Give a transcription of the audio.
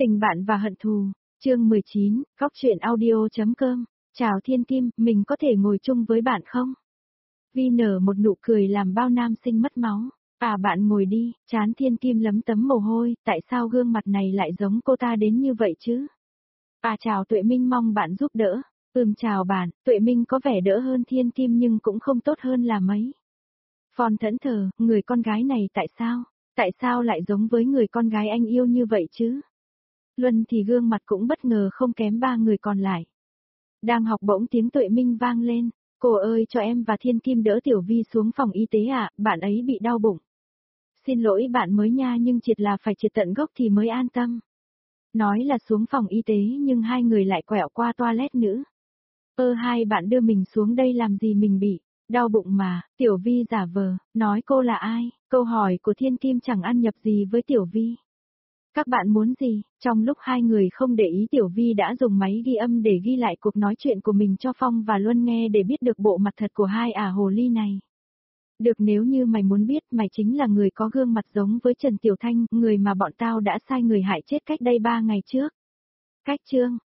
Tình bạn và hận thù, chương 19, góc truyện audio.com. Chào Thiên Kim, mình có thể ngồi chung với bạn không? Vi nở một nụ cười làm bao nam sinh mất máu. À bạn ngồi đi, trán Thiên Kim lấm tấm mồ hôi, tại sao gương mặt này lại giống cô ta đến như vậy chứ? À chào Tuệ Minh, mong bạn giúp đỡ. Chào bạn, Tuệ Minh có vẻ đỡ hơn Thiên Kim nhưng cũng không tốt hơn là mấy. Phòn thẫn thờ, người con gái này tại sao? Tại sao lại giống với người con gái anh yêu như vậy chứ? Luân thì gương mặt cũng bất ngờ không kém ba người còn lại. Đang học bỗng tiếng Tuệ Minh vang lên, cô ơi cho em và Thiên Kim đỡ Tiểu Vi xuống phòng y tế ạ, bạn ấy bị đau bụng. Xin lỗi bạn mới nha nhưng triệt là phải triệt tận gốc thì mới an tâm. Nói là xuống phòng y tế nhưng hai người lại quẹo qua toilet nữa. Hai bạn đưa mình xuống đây làm gì, mình bị đau bụng mà. Tiểu Vi giả vờ, nói cô là ai? Câu hỏi của Thiên Kim chẳng ăn nhập gì với Tiểu Vi. Các bạn muốn gì? Trong lúc hai người không để ý, Tiểu Vi đã dùng máy ghi âm để ghi lại cuộc nói chuyện của mình cho Phong và Luân nghe để biết được bộ mặt thật của hai ả hồ ly này. Được, nếu như mày muốn biết, mày chính là người có gương mặt giống với Trần Tiểu Thanh, người mà bọn tao đã sai người hại chết cách đây 3 ngày trước. Cách chương,